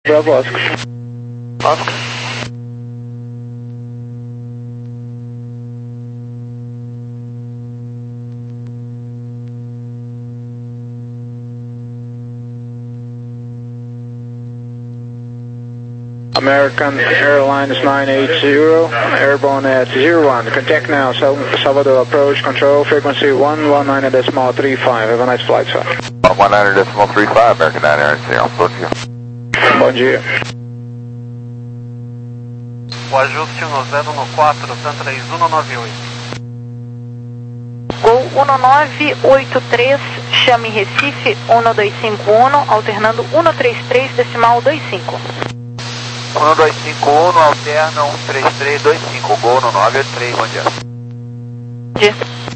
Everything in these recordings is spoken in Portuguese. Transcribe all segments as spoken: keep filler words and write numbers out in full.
Bravo Oscar. Oscar. American Airlines nine eight zero, airborne at zero one. Contact now, Sal Salvador approach control, frequency one one nine decimal three five. Have a nice flight, sir. one nine decimal three five, American nine eight zero. Bom dia. Bom dia. O ajuste no zero no quatro, TAM três um nove oito. Gol um nove oito três, chame Recife um dois cinco um, alternando um três três decimal dois cinco. um dois cinco um, alterna um três três dois cinco, Gol no nove oito três, bom dia. Dia.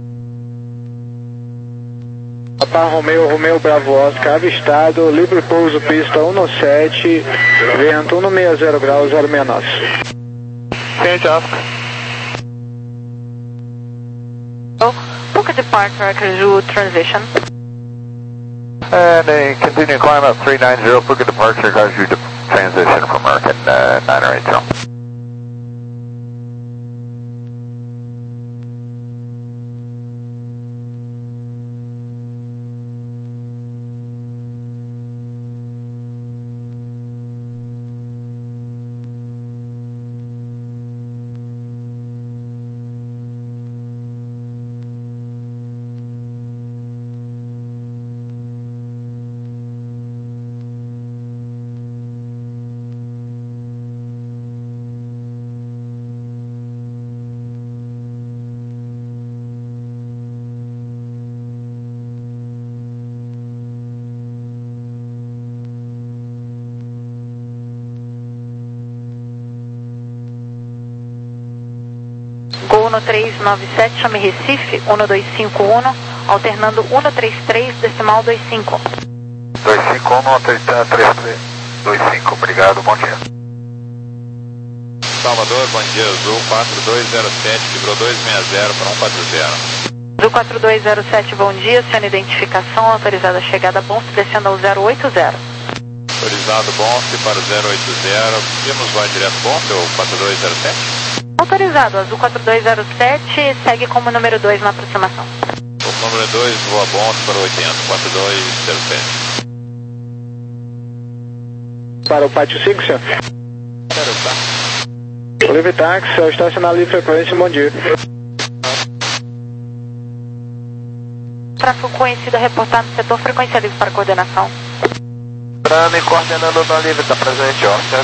Papa Romeo, Romeo Bravo Oscar, avistado, livre pouso, pista um sete, vento um seis zero graus, zero seis nove. Ciente, Oscar. Oh, book a departure at Caju transition. And a continue climb up three nine zero, book a departure, cause you transition from American uh, nine eight zero. Gol um três nove sete, chame Recife um dois cinco um, alternando um três três decimal dois cinco. dois cinco um, três três dois cinco, obrigado, bom dia. Salvador, bom dia, Azul quatro dois zero sete, quebrou dois seis zero para um quatro zero. Azul quatro dois zero sete, bom dia, sendo identificação, autorizada a chegada Bonfe, descendo ao zero oito zero. Autorizado Bonfe para o zero oito zero, temos vai direto Bonfe ou quatro dois zero sete? Autorizado, Azul quatro dois zero sete, segue como número dois na aproximação. O número dois, voa Bonfe para o oitenta, quatro dois zero sete. Para o pátio cinco, senhor? Quero tá. Livre táxi, ao estacionar livre frequência, bom dia. Tráfego conhecido a reportar no setor, frequência livre para coordenação. Prano e coordenando na livre, está presente, Oscar.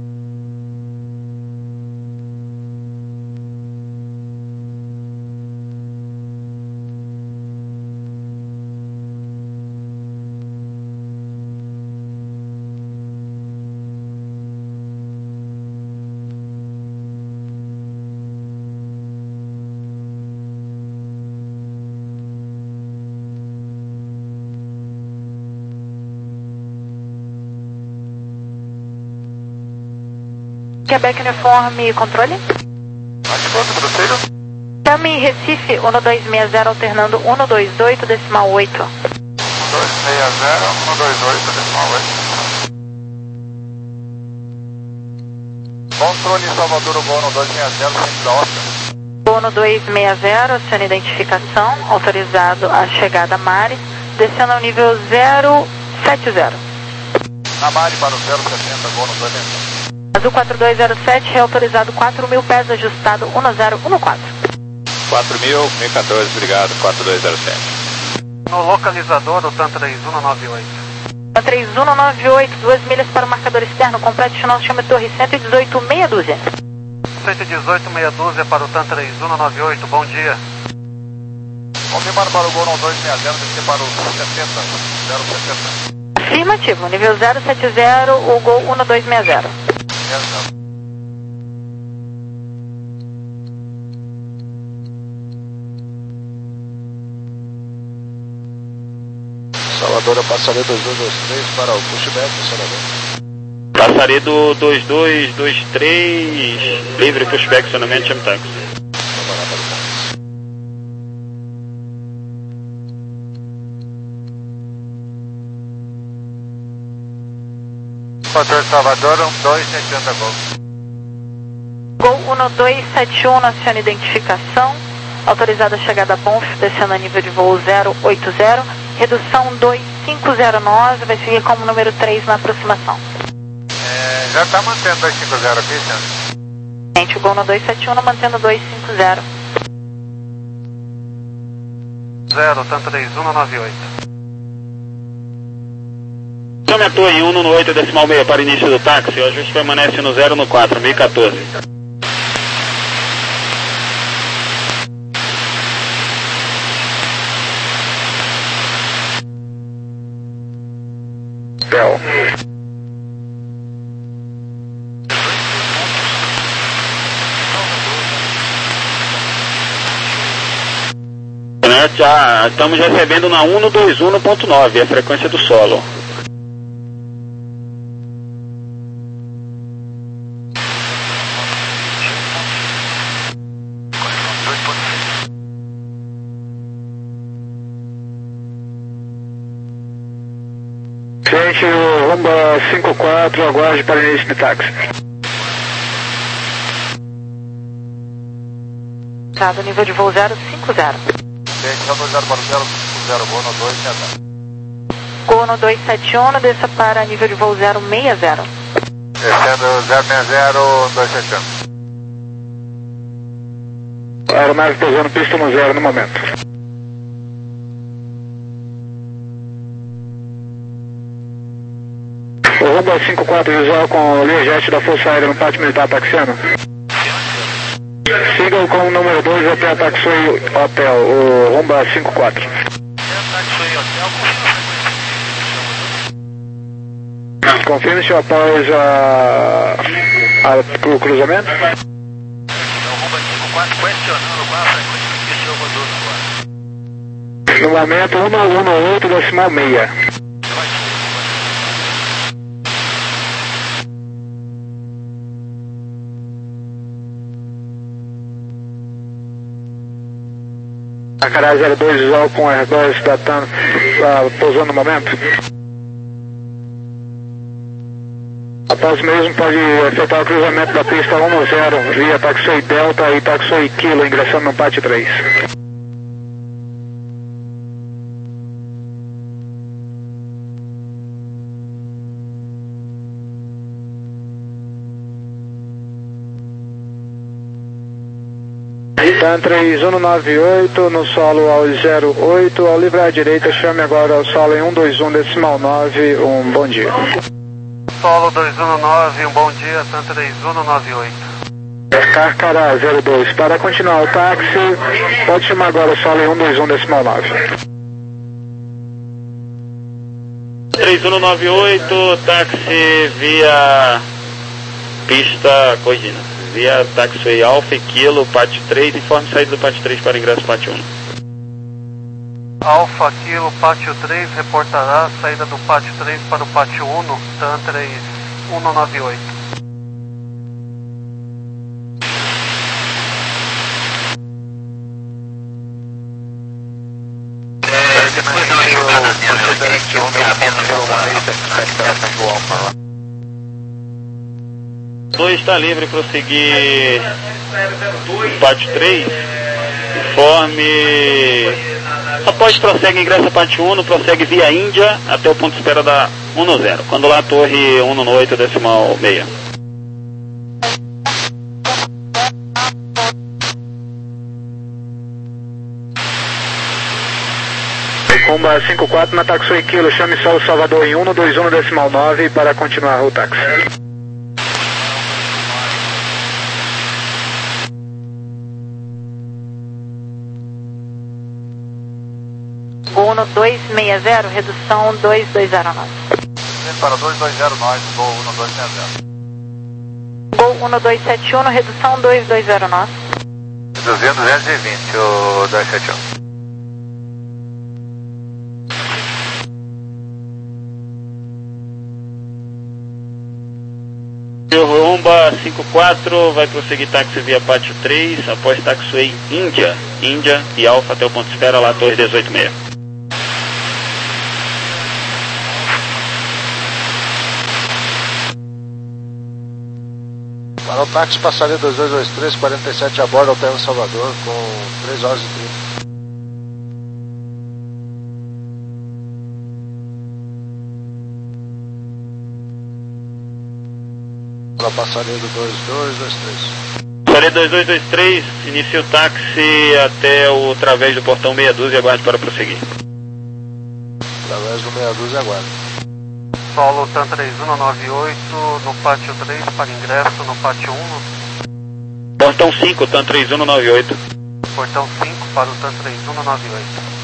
Quebec Uniforme, controle? Ativando, procedo. Chame Recife um dois seis zero, alternando um dois oito decimal oito. um dois seis zero, um dois oito, decimal oito. Controle Salvador, Gol no dois seis zero, centro da Oscar. Gol no dois seis zero, sendo identificação, autorizado a chegada Mari, descendo ao nível zero sete zero. Na Mari para o zero setenta, Gol no dois seis zero. Azul quatro dois zero sete, reautorizado quatro mil pés, ajustado um zero um quatro. quatro mil, mil e quatorze, obrigado, quatro dois zero sete. No localizador, o TAM três um nove oito. TAM três um nove oito, duas milhas para o marcador externo, completo final, chame Torre cento e dezoito, meia dúzia. cento e dezoito, meia dúzia para o TAM três um nove oito, bom dia. Confirmado para o Gol no dois seis zero, descer para o setenta, zero setenta. Afirmativo, nível zero sete zero, o Gol um dois seis zero. Salvador, eu passarei dois dois dois três para o pushback, Salvador. Passarei do dois dois dois três, livre pushback, acionamento, chame táxi. Motor Salvador, um dois sete um da Gol. Gol um dois sete um, acione identificação. Autorizada a chegada a Bonf, descendo a nível de voo zero oito zero. Redução dois cinco zero nove, vai seguir como número três na aproximação. É, já está mantendo dois cinco zero aqui, senhor? Gente, o Gol no dois sete um, mantendo dois cinco zero. zero, tanto três um nove oito. Chame a torre um no oito decimal meio para início do táxi, o ajuste permanece no zero no quatro, mil e quatorze. Bel. Já estamos recebendo na um no dois um ponto nove, a frequência do solo. Gente, o Rumba cinco quatro, aguarde para início de táxi. Tá, do nível de voo zero cinco zero. Gente, já dois zero para o zero cinco zero, Gol no dois sete um. Gol no dois sete um, desça para nível de voo zero seis zero. Descendo zero seis zero, dois sete um. Aeronave pousando pista no zero no momento. O Rumba cinco quatro visual com o Learjet da Força Aérea no pátio militar taxiano. Siga com o número dois até a Taxway Hotel, o Rumba cinco quatro. Confirme-se após a, a, o cruzamento. É o Rumba cinco quatro questionando qual a frequência que o senhor mandou agora. No momento um um oito decimal meia. A Cará zero dois visual com Airbus da TAM uh, pousando no momento. Após mesmo pode efetuar o cruzamento da pista um zero via Taxway Delta e Taxway Kilo ingressando no pátio três. TAM três um nove oito no solo ao zero oito, ao livrar à direita, chame agora ao solo em um dois um decimal nove, um bom dia. Solo dois um nove, um bom dia, TAM três um nove oito. Carcará zero dois, para continuar o táxi, pode chamar agora o solo em um dois um decimal nove. três um nove oito, táxi via pista corrigida. Via Taxway Alpha e Kilo, pátio três, informe saída do pátio três para ingresso pátio um. Alfa Kilo, pátio três, reportará saída do pátio três para o pátio um, TAM três um nove oito. dois está livre para prosseguir pátio três, informe. Após prossegue ingressa pátio um, prossegue via Índia até o ponto de espera da um zero, quando lá a torre um no oito decimal meia. Rumba cinco quatro na Taxway Kilo, chame só o Salvador em um dois um decimal nove para continuar o táxi. Gol no dois seis zero, redução dois dois zero nove. Para dois dois zero nove, Gol um dois sete zero. Gol um dois sete um, redução dois dois zero nove. Reduzindo duzentos e vinte, o dois sete um. O Rumba cinco quatro vai prosseguir táxi via pátio três, após Taxway Índia, Índia e Alfa até o ponto de espera lá, torre dezoito meia. Para o táxi, passaria dois dois dois três, quarenta e sete a bordo, Hotel Salvador, com três horas e trinta. Para passaria do dois dois dois três. Passaria dois dois dois três, inicie o táxi até o através do portão meia dúzia e aguarde para prosseguir. Através do meia dúzia, aguarde. Solo TAM três um nove oito, no pátio três para ingresso, no pátio um. Portão cinco, TAM três um nove oito. Portão cinco para o TAM três um nove oito.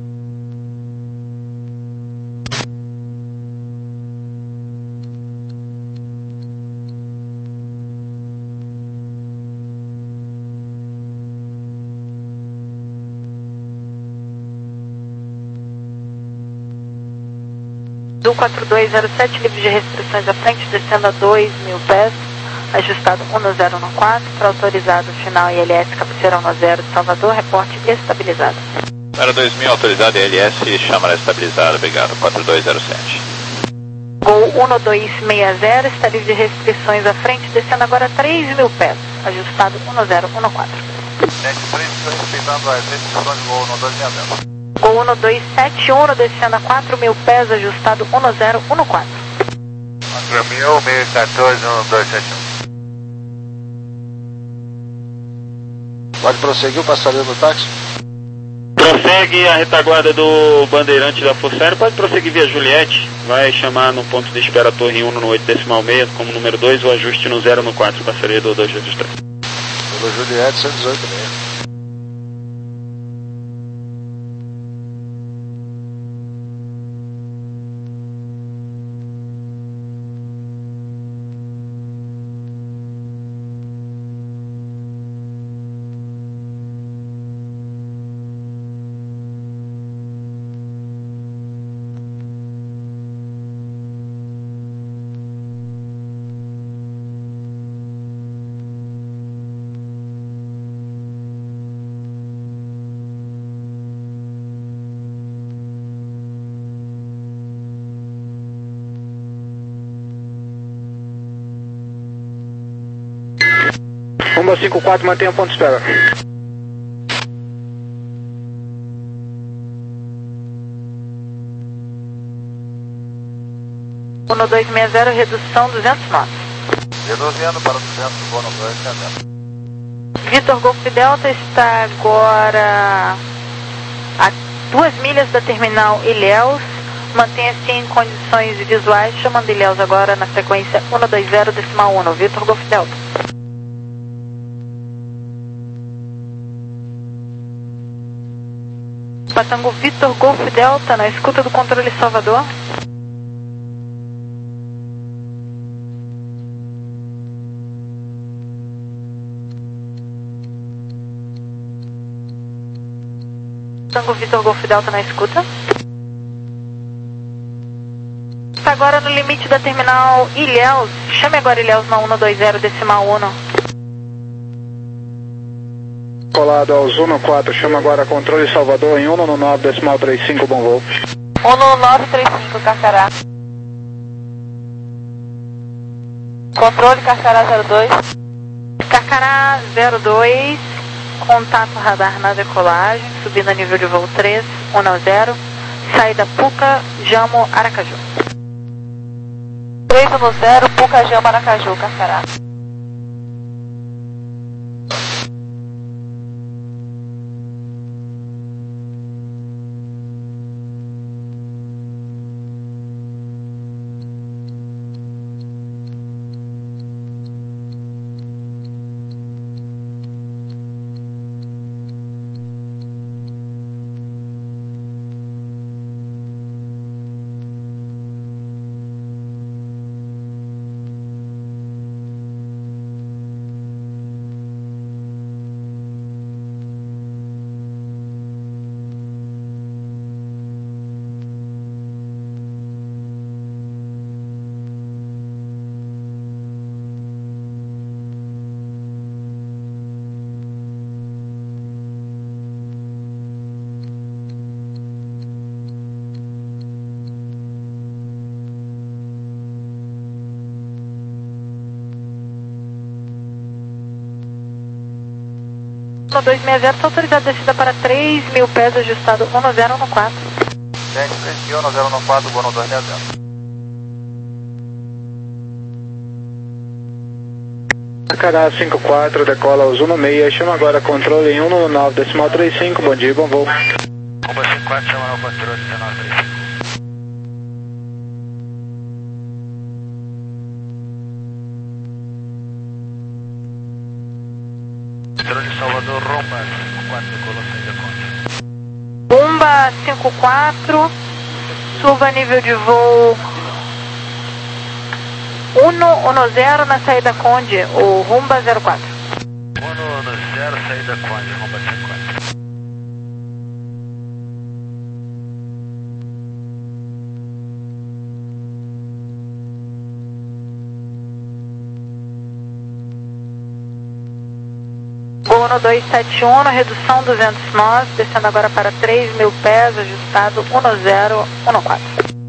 Do quatro dois zero sete, livre de restrições à frente, descendo a dois mil pés, ajustado um zero um quatro, para autorizado final I L S, cabeceira um zero de Salvador, reporte estabilizado. Para dois mil, autorizado I L S, chama estabilizado, obrigado, quatro dois zero sete. Gol um dois seis zero, está livre de restrições à frente, descendo agora três mil pés, ajustado um zero um quatro. Gente, por isso estou respeitando as restrições do Gol um dois seis zero. Gol um dois sete um, descendo a quatro mil pés, ajustado um zero um quatro. quatro mil, meio quatorze, um dois sete um. Pode prosseguir o passaria do táxi? Prossegue a retaguarda do bandeirante da Força Aérea, pode prosseguir via Juliette, vai chamar no ponto de espera a torre um no oito decimal seis como número dois, o ajuste no zero no quatro, passaria do dois dois três. Pelo Juliette, cento e dezoito meio. um cinco quatro, mantenha o ponto de espera. um dois seis zero, redução duzentos nós. Reduzindo para duzentos, Gol um dois seis zero. Vitor Golf Delta está agora a duas milhas da terminal Ilhéus. Mantenha-se em condições visuais, chamando Ilhéus agora na frequência um dois zero decimal um, Vitor Golf Delta. Patango Vitor Golf Delta, na escuta do controle Salvador. Patango Vitor Golf Delta na escuta. Está agora no limite da terminal Ilhéus. Chame agora Ilhéus na um dois zero decimal um. Colado aos um quatro, chama agora controle Salvador em um nove decimal trinta e cinco, bom voo. um nove três cinco, Carcará. Controle Carcará zero dois. Carcará zero dois, contato radar na decolagem, subindo a nível de voo três, um zero, saída Puca, Jamo, Aracaju. três um zero, Puca, Jamo, Aracaju, Carcará. um dois seis zero, está autorizado descida para três mil pés, ajustado um zero um quatro. Gente, três mil, um zero um quatro, Bono dois seis zero. Cará cinco quatro, decola os um seis, chama agora controle em um nove decimal trinta e cinco, bom dia, bom voo. Rumba cinco quatro, chama no controle dezenove trinta e cinco. Controle Salvador, Rumba cinco quatro, decola seis da Conde. Rumba cinco quatro, suba nível de voo um um zero na saída Conde, o Rumba zero quatro. um um zero, saída Conde, Rumba cinco quatro. Gol no dois sete um, redução duzentos nós, descendo agora para três mil pés, ajustado um zero um quatro.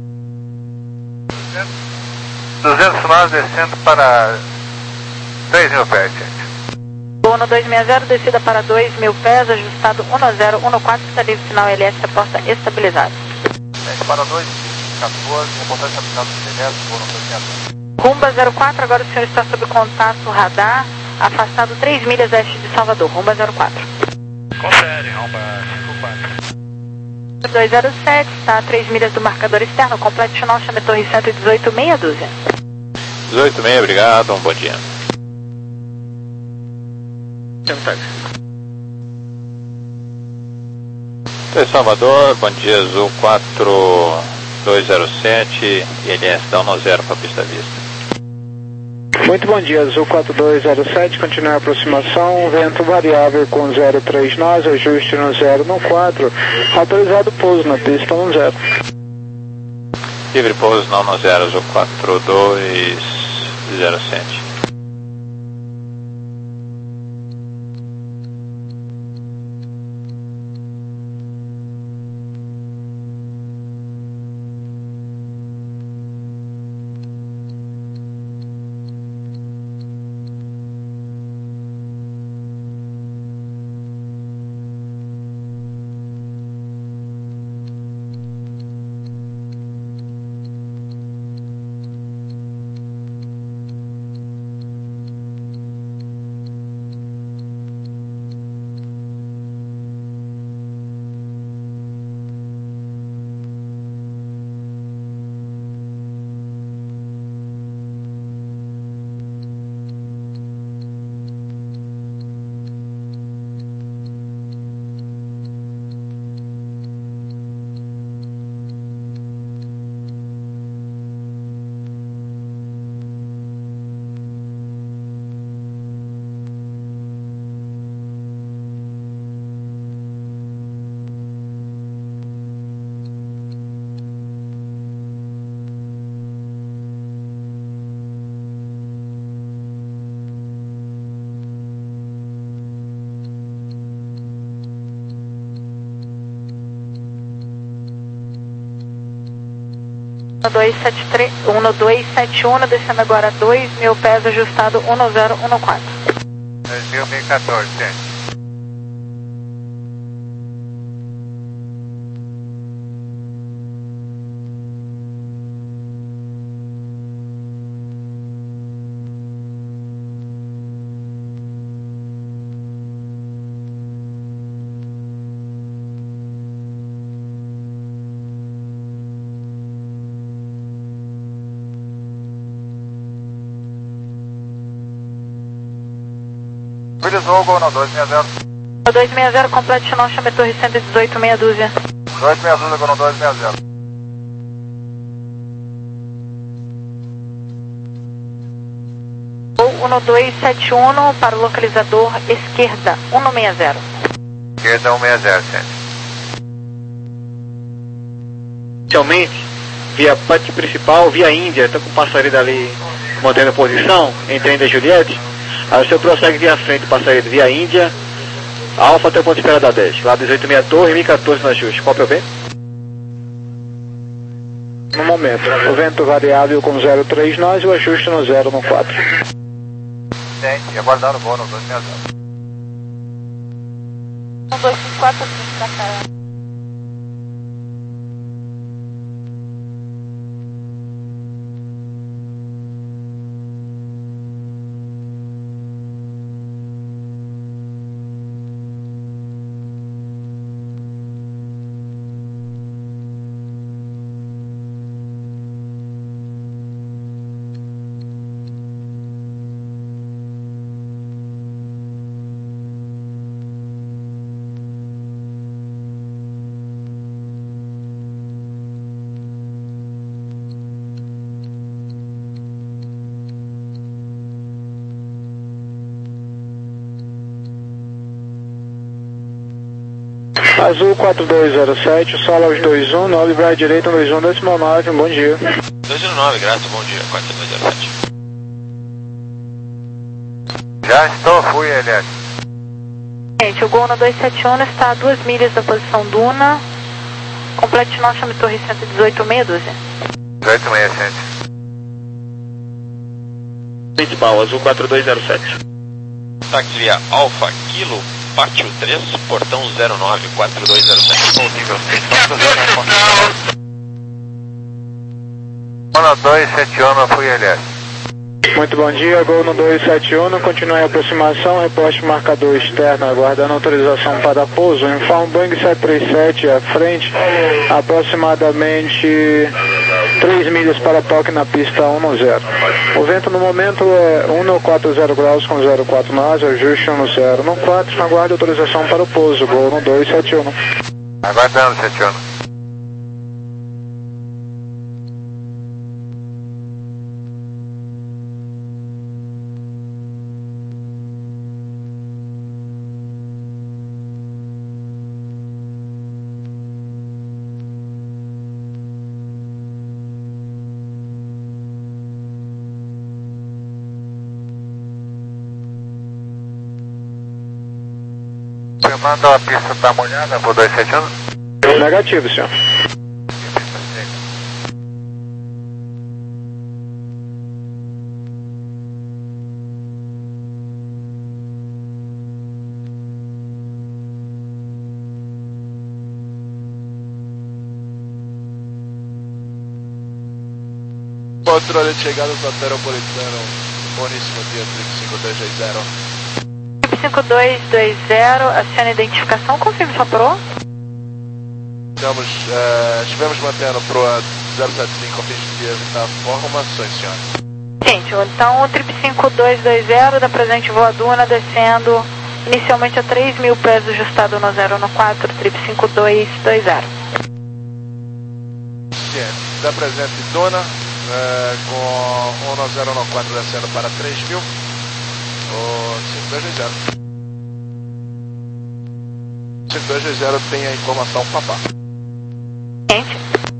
duzentos nós descendo para três mil pés, gente. Gol no dois seis zero, descida para dois mil pés, ajustado um zero um quatro, está livre sinal L S, aposta estabilizado. Gente, para dois quatorze, reportagem aplicada do C N S, Gol no dois seis zero. Rumba zero quatro, agora o senhor está sob contato radar, afastado três milhas oeste de Salvador, Rumba zero quatro. Confere, Rumba cinco quatro. dois zero sete, está a três milhas do marcador externo, completo final, chame Torre cento e dezoito, meia dúzia. dezoito seis, obrigado, um bom dia. Torre Salvador, bom dia, Azul quatro dois zero sete, I L S dá um zero para a pista vista. Muito bom dia, Azul quatro dois zero sete, continua a aproximação, vento variável com zero três nós, ajuste no zero no quatro, autorizado pouso na pista no zero. Livre pouso não no zero, Azul quatro dois zero sete. um dois sete três, um dois sete um, descendo agora dois mil pés, ajustado um zero um quatro. dois mil e quatorze, gente. Utilizou o Gol no dois seis zero. dois seis zero, completo final, chame Torre cento e dezoito, meia dúzia. dois seis zero, Gol no dois seis zero. Ou um dois sete um para o localizador esquerda, um seis zero. Esquerda um seis zero, gente. Inicialmente, via parte principal, via Índia, estou com o passarinho ali mantendo a posição, entre Índia e Juliette. Aí o senhor prossegue via frente, passarinho via Índia, Alfa até o ponto de espera da dez, lá dezoito meia Torre, mil e quatorze no ajuste. Qual é o vento? No momento, o vento variável com zero três nós e o ajuste no zero no quatro. Gente, aguardar o Gol no dois seis zero. um, dois, cinco, quatro, cinco, da cara. Azul quatro dois zero sete, solo aos dois um, nove, livrar à direita, dois um, decimal nove, bom dia. dois zero nove, graças, bom dia, quatro dois zero sete. Já estou, fui, Elias. Gente, o Gol no dois sete um está a duas milhas da posição Duna. Complete nosso chame Torre cento e dezoito, meia dúzia. dezoito meia, gente. Principal, Azul quatro dois zero sete. Táxi via Alfa Kilo, Pátio três, portão zero nove, quatro dois zero sete. Bom nível, um dois sete um, fui, Elias. Muito bom dia, Gol no dois sete um, continue a aproximação, reposte marcador externo, aguardando autorização para pouso, informe Boeing sete três sete à frente, aproximadamente três milhas para toque na pista um zero. O vento no momento é um quatro zero graus com zero quatro nós, ajuste um zero no quatro, aguarde autorização para o pouso, Gol no dois sete um. Aguardando, sete um. Manda a pista está molhada, vou dois sete um? Negativo, senhor. Controle de chegada do Soteropolitano, boníssimo dia, cinco dois dois zero. cinco dois dois zero, aciona a identificação, confirme sua proa. Estamos, uh, estivemos mantendo proa zero sete cinco, a fim de evitar formações, senhor. Gente, então o trip cinco dois dois zero da presente voa Duna descendo inicialmente a três mil pés ajustado no zero no quatro, trip cinco dois dois zero. Ciente, da presente Duna, uh, com um zero no quatro descendo para três mil. O cinco dois dois zero. cinco dois dois zero tem a informação papá. Gente.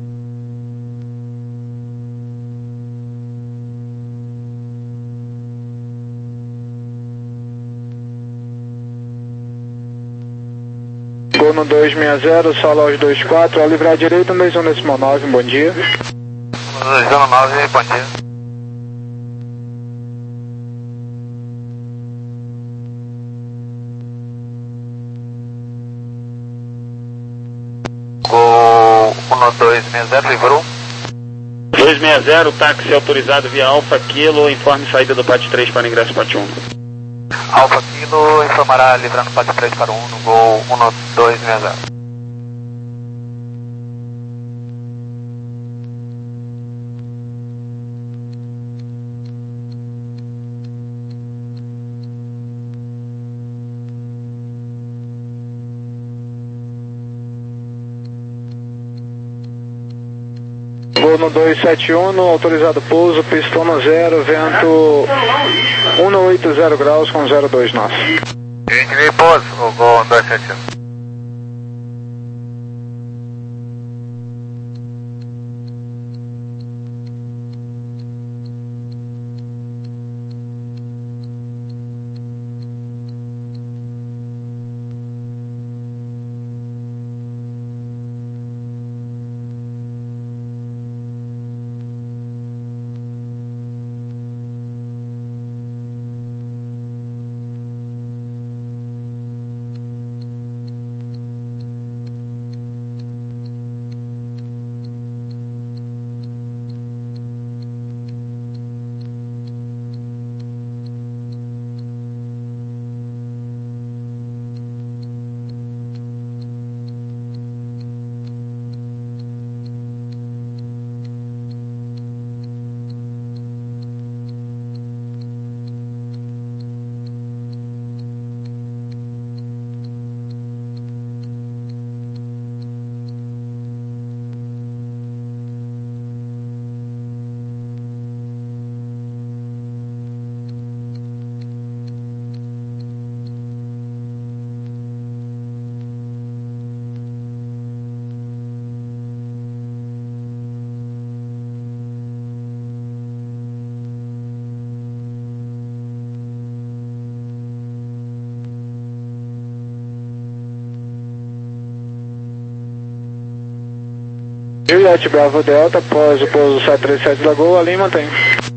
Gol no dois seis zero, solo aos dois quatro, ao livrar à direita, dois um decimal nove, bom dia. dois um nove, bom dia. um dois seis zero, livrou. dois seis zero, táxi autorizado via Alfa Kilo, informe saída do P A T três para ingresso P A T um. Alfa Kilo informará livrando P A T três para um no Gol um dois seis zero. Gol no dois sete um, autorizado pouso, pista um zero, vento um oito zero graus com zero dois nós. Gente, me pouso, o Gol dois sete um. Juliette Bravo Delta, após o pouso sete três sete da Gol, ali mantém.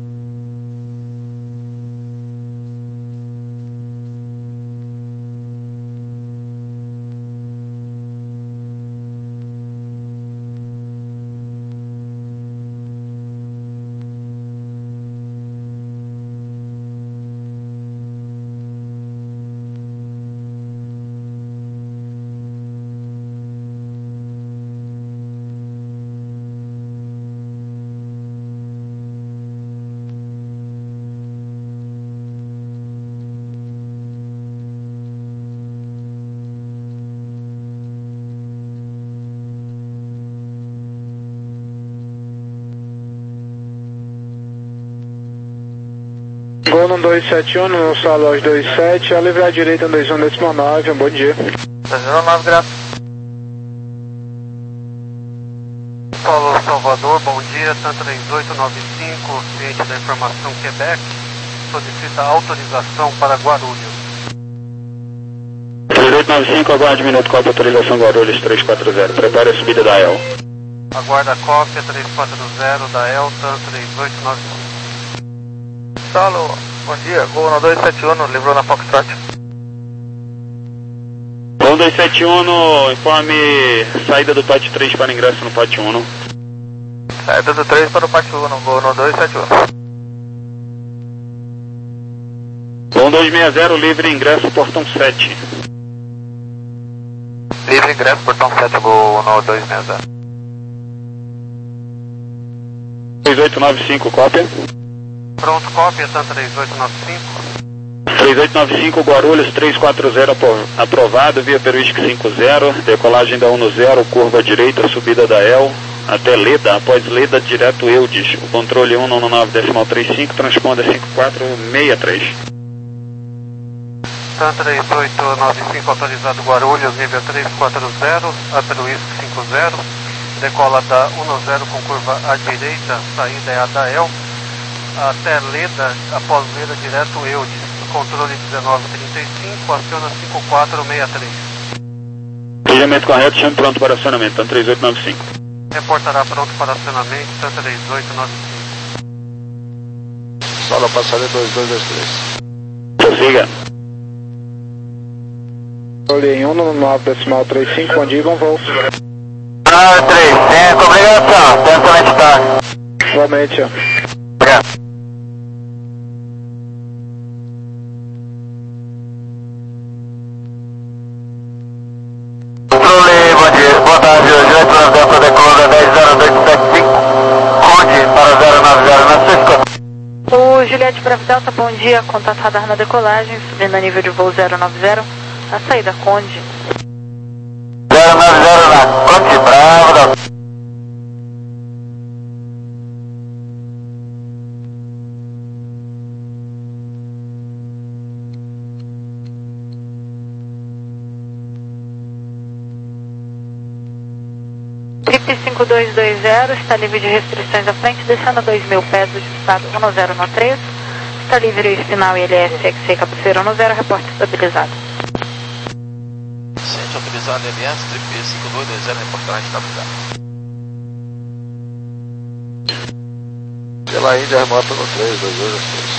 Gol no dois sete um, no sala dois sete, a livre à direita no dois um decimal nove, um bom dia. dois um nove, graças. Paulo Salvador, bom dia, TAM três oito nove cinco, ciente da informação Quebec, solicita autorização para Guarulhos. três oito nove cinco, aguarde minuto, cópia autorização Guarulhos três quatro zero, prepare a subida da E L. Aguarda a cópia três quatro zero da E L, TAM três oito nove cinco. Salo, bom dia, Gol no dois sete um, livrou na Foxtrot. Gol dois sete um, informe saída do pátio três para ingresso no pátio um. Saída do três para o pátio um, Gol no dois sete um. Gol dois seis zero, livre ingresso, portão sete. Livre ingresso, portão sete, Gol no dois seis zero. três oito nove cinco, cópia. Pronto, cópia, TAM três oito nove cinco. três oito nove cinco, Guarulhos três quatro zero, aprovado, via Peruística cinco zero, decolagem da um zero, curva direita, subida da E L, até Leda, após Leda, direto Eudes, o controle um nove nove decimal trinta e cinco, transponder cinco quatro seis três. TAM três oito nove cinco, autorizado Guarulhos, nível três quatro zero, a Peruística cinco zero, decola da um zero com curva à direita, saída é a da E L, até Leda, após Leda, direto Eudes, controle dezenove trinta e cinco, aciona cinco quatro seis três. Ligamento correto, chame pronto para acionamento, TAM três oito nove cinco. Reportará pronto para acionamento, TAM três oito nove cinco. Sala passaria dois dois dois três. Prossiga. Olhei um no nove decimal trinta e cinco, bom dia, bom voo. Ah, três cinco, obrigação, excelente tarde. Igualmente, ó. Obrigado. Controle, bom dia, boa tarde, Juliette Bravo Delta, decola dez zero dois sete cinco, conte para zero nove zero nove seis. O Juliette Bravo Delta, bom dia, contato radar na decolagem, subindo a nível de voo zero nove zero, a saída Conde. zero nove zero na Conde, Bravo Delta. Trip cinco dois dois zero, está livre de restrições à frente, descendo a dois mil pés do estado um zero um três, está livre o espinal I L S X C cabeceira um zero, reporte estabilizado. Ciente autorizado L S, Trip cinco dois dois zero, reportagem estabilizado. Pela Índia, remota no três dois dois três.